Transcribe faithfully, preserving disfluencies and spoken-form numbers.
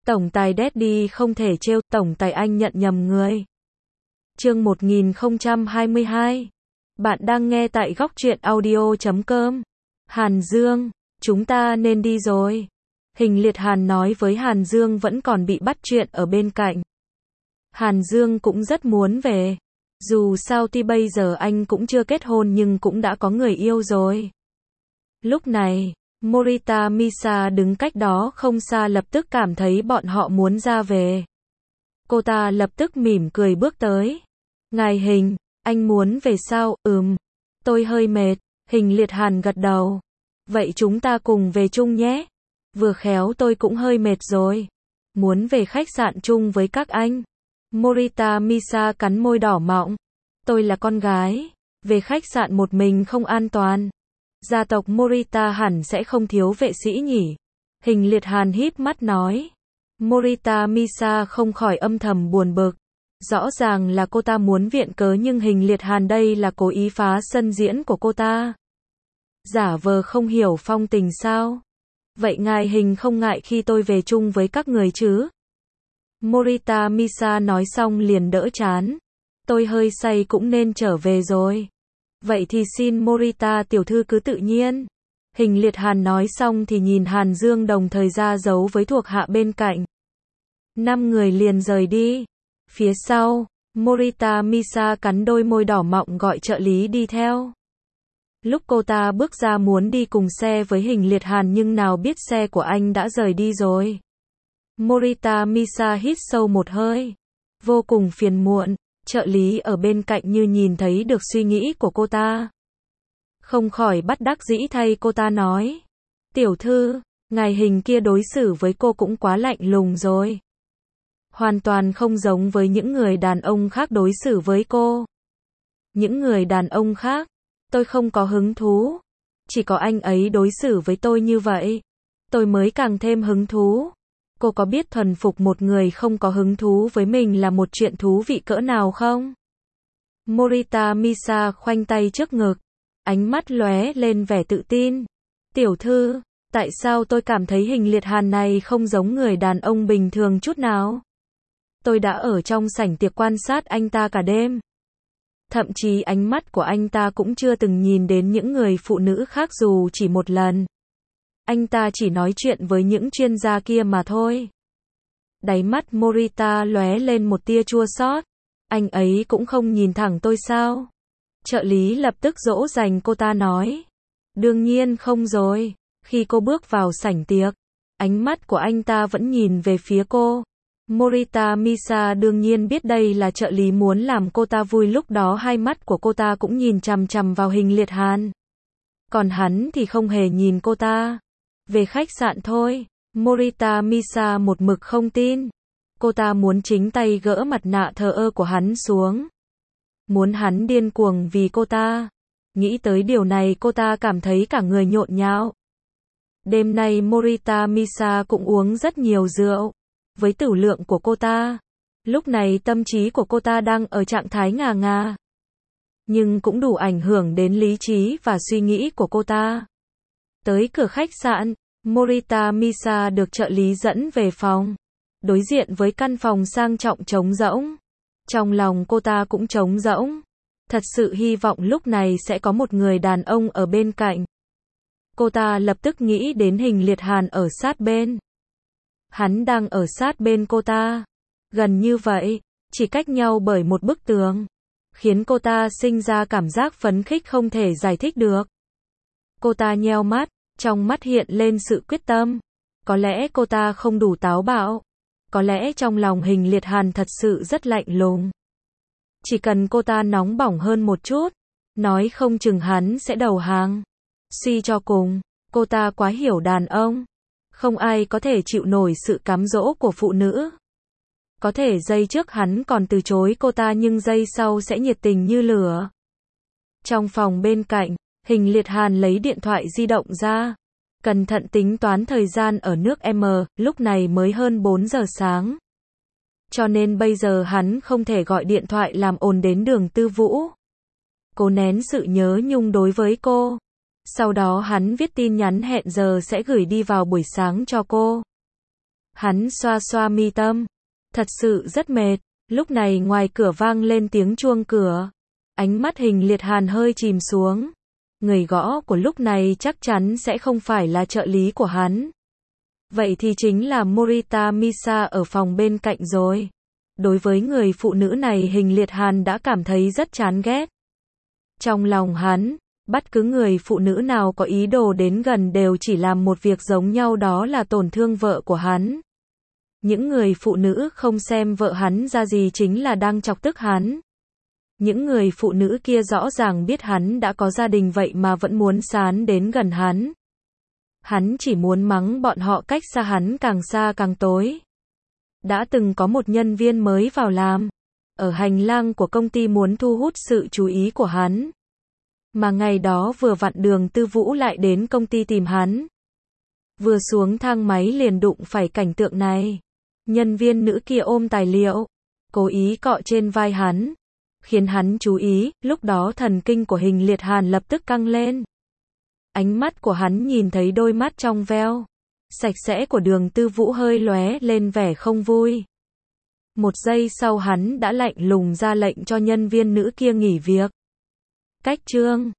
Tổng tài Daddy không thể trêu, tổng tài anh nhận nhầm người. Chương một nghìn không trăm hai mươi hai. Bạn đang nghe tại góc truyện audio chấm com. Hàn Dương, chúng ta nên đi rồi. Hình Liệt Hàn nói với Hàn Dương vẫn còn bị bắt chuyện ở bên cạnh. Hàn Dương cũng rất muốn về. Dù sao thì bây giờ anh cũng chưa kết hôn nhưng cũng đã có người yêu rồi. Lúc này, Morita Misa đứng cách đó không xa lập tức cảm thấy bọn họ muốn ra về. Cô ta lập tức mỉm cười bước tới. Ngài Hình, anh muốn về sao? Ừm, tôi hơi mệt. Hình Liệt Hàn gật đầu. Vậy chúng ta cùng về chung nhé. Vừa khéo tôi cũng hơi mệt rồi. Muốn về khách sạn chung với các anh. Morita Misa cắn môi đỏ mọng. Tôi là con gái. Về khách sạn một mình không an toàn. Gia tộc Morita hẳn sẽ không thiếu vệ sĩ nhỉ. Hình Liệt Hàn híp mắt nói. Morita Misa không khỏi âm thầm buồn bực. Rõ ràng là cô ta muốn viện cớ nhưng Hình Liệt Hàn đây là cố ý phá sân diễn của cô ta. Giả vờ không hiểu phong tình sao? Vậy ngài Hình không ngại khi tôi về chung với các người chứ? Morita Misa nói xong liền đỡ chán. Tôi hơi say cũng nên trở về rồi. Vậy thì xin Morita tiểu thư cứ tự nhiên. Hình Liệt Hàn nói xong thì nhìn Hàn Dương đồng thời ra dấu với thuộc hạ bên cạnh. Năm người liền rời đi. Phía sau, Morita Misa cắn đôi môi đỏ mọng gọi trợ lý đi theo. Lúc cô ta bước ra muốn đi cùng xe với Hình Liệt Hàn nhưng nào biết xe của anh đã rời đi rồi. Morita Misa hít sâu một hơi. Vô cùng phiền muộn. Trợ lý ở bên cạnh như nhìn thấy được suy nghĩ của cô ta. Không khỏi bất đắc dĩ thay cô ta nói. Tiểu thư, ngài Hình kia đối xử với cô cũng quá lạnh lùng rồi. Hoàn toàn không giống với những người đàn ông khác đối xử với cô. Những người đàn ông khác, tôi không có hứng thú. Chỉ có anh ấy đối xử với tôi như vậy. Tôi mới càng thêm hứng thú. Cô có biết thuần phục một người không có hứng thú với mình là một chuyện thú vị cỡ nào không? Morita Misa khoanh tay trước ngực. Ánh mắt lóe lên vẻ tự tin. Tiểu thư, tại sao tôi cảm thấy Hình Liệt Hàn này không giống người đàn ông bình thường chút nào? Tôi đã ở trong sảnh tiệc quan sát anh ta cả đêm. Thậm chí ánh mắt của anh ta cũng chưa từng nhìn đến những người phụ nữ khác dù chỉ một lần. Anh ta chỉ nói chuyện với những chuyên gia kia mà thôi. Đáy mắt Morita lóe lên một tia chua xót. Anh ấy cũng không nhìn thẳng tôi sao? Trợ lý lập tức dỗ dành cô ta nói. Đương nhiên không rồi. Khi cô bước vào sảnh tiệc, ánh mắt của anh ta vẫn nhìn về phía cô. Morita Misa đương nhiên biết đây là trợ lý muốn làm cô ta vui, lúc đó hai mắt của cô ta cũng nhìn chằm chằm vào Hình Liệt Hàn. Còn hắn thì không hề nhìn cô ta. Về khách sạn thôi. Morita Misa một mực không tin. Cô ta muốn chính tay gỡ mặt nạ thờ ơ của hắn xuống. Muốn hắn điên cuồng vì cô ta. Nghĩ tới điều này cô ta cảm thấy cả người nhộn nhạo. Đêm nay Morita Misa cũng uống rất nhiều rượu. Với tửu lượng của cô ta, lúc này tâm trí của cô ta đang ở trạng thái ngà ngà. Nhưng cũng đủ ảnh hưởng đến lý trí và suy nghĩ của cô ta. Tới cửa khách sạn, Morita Misa được trợ lý dẫn về phòng. Đối diện với căn phòng sang trọng trống rỗng. Trong lòng cô ta cũng trống rỗng. Thật sự hy vọng lúc này sẽ có một người đàn ông ở bên cạnh. Cô ta lập tức nghĩ đến Hình Liệt Hàn ở sát bên. Hắn đang ở sát bên cô ta. Gần như vậy, chỉ cách nhau bởi một bức tường. Khiến cô ta sinh ra cảm giác phấn khích không thể giải thích được. Cô ta nheo mắt, trong mắt hiện lên sự quyết tâm. Có lẽ cô ta không đủ táo bạo. Có lẽ trong lòng Hình Liệt Hàn thật sự rất lạnh lùng. Chỉ cần cô ta nóng bỏng hơn một chút, nói không chừng hắn sẽ đầu hàng. Suy cho cùng, cô ta quá hiểu đàn ông. Không ai có thể chịu nổi sự cám dỗ của phụ nữ. Có thể giây trước hắn còn từ chối cô ta nhưng giây sau sẽ nhiệt tình như lửa. Trong phòng bên cạnh, Hình Liệt Hàn lấy điện thoại di động ra. Cẩn thận tính toán thời gian ở nước M, lúc này mới hơn bốn giờ sáng. Cho nên bây giờ hắn không thể gọi điện thoại làm ồn đến Đường Tư Vũ. Cố nén sự nhớ nhung đối với cô. Sau đó hắn viết tin nhắn hẹn giờ sẽ gửi đi vào buổi sáng cho cô. Hắn xoa xoa mi tâm. Thật sự rất mệt. Lúc này ngoài cửa vang lên tiếng chuông cửa. Ánh mắt Hình Liệt Hàn hơi chìm xuống. Người gõ của lúc này chắc chắn sẽ không phải là trợ lý của hắn. Vậy thì chính là Morita Misa ở phòng bên cạnh rồi. Đối với người phụ nữ này Hình Liệt Hàn đã cảm thấy rất chán ghét. Trong lòng hắn, bất cứ người phụ nữ nào có ý đồ đến gần đều chỉ làm một việc giống nhau, đó là tổn thương vợ của hắn. Những người phụ nữ không xem vợ hắn ra gì chính là đang chọc tức hắn. Những người phụ nữ kia rõ ràng biết hắn đã có gia đình vậy mà vẫn muốn sán đến gần hắn. Hắn chỉ muốn mắng bọn họ cách xa hắn càng xa càng tối. Đã từng có một nhân viên mới vào làm. Ở hành lang của công ty muốn thu hút sự chú ý của hắn. Mà ngày đó vừa vặn Đường Tư Vũ lại đến công ty tìm hắn. Vừa xuống thang máy liền đụng phải cảnh tượng này. Nhân viên nữ kia ôm tài liệu, cố ý cọ trên vai hắn, khiến hắn chú ý, lúc đó thần kinh của Hình Liệt Hàn lập tức căng lên. Ánh mắt của hắn nhìn thấy đôi mắt trong veo, sạch sẽ của Đường Tư Vũ hơi lóe lên vẻ không vui. Một giây sau hắn đã lạnh lùng ra lệnh cho nhân viên nữ kia nghỉ việc. Cách chương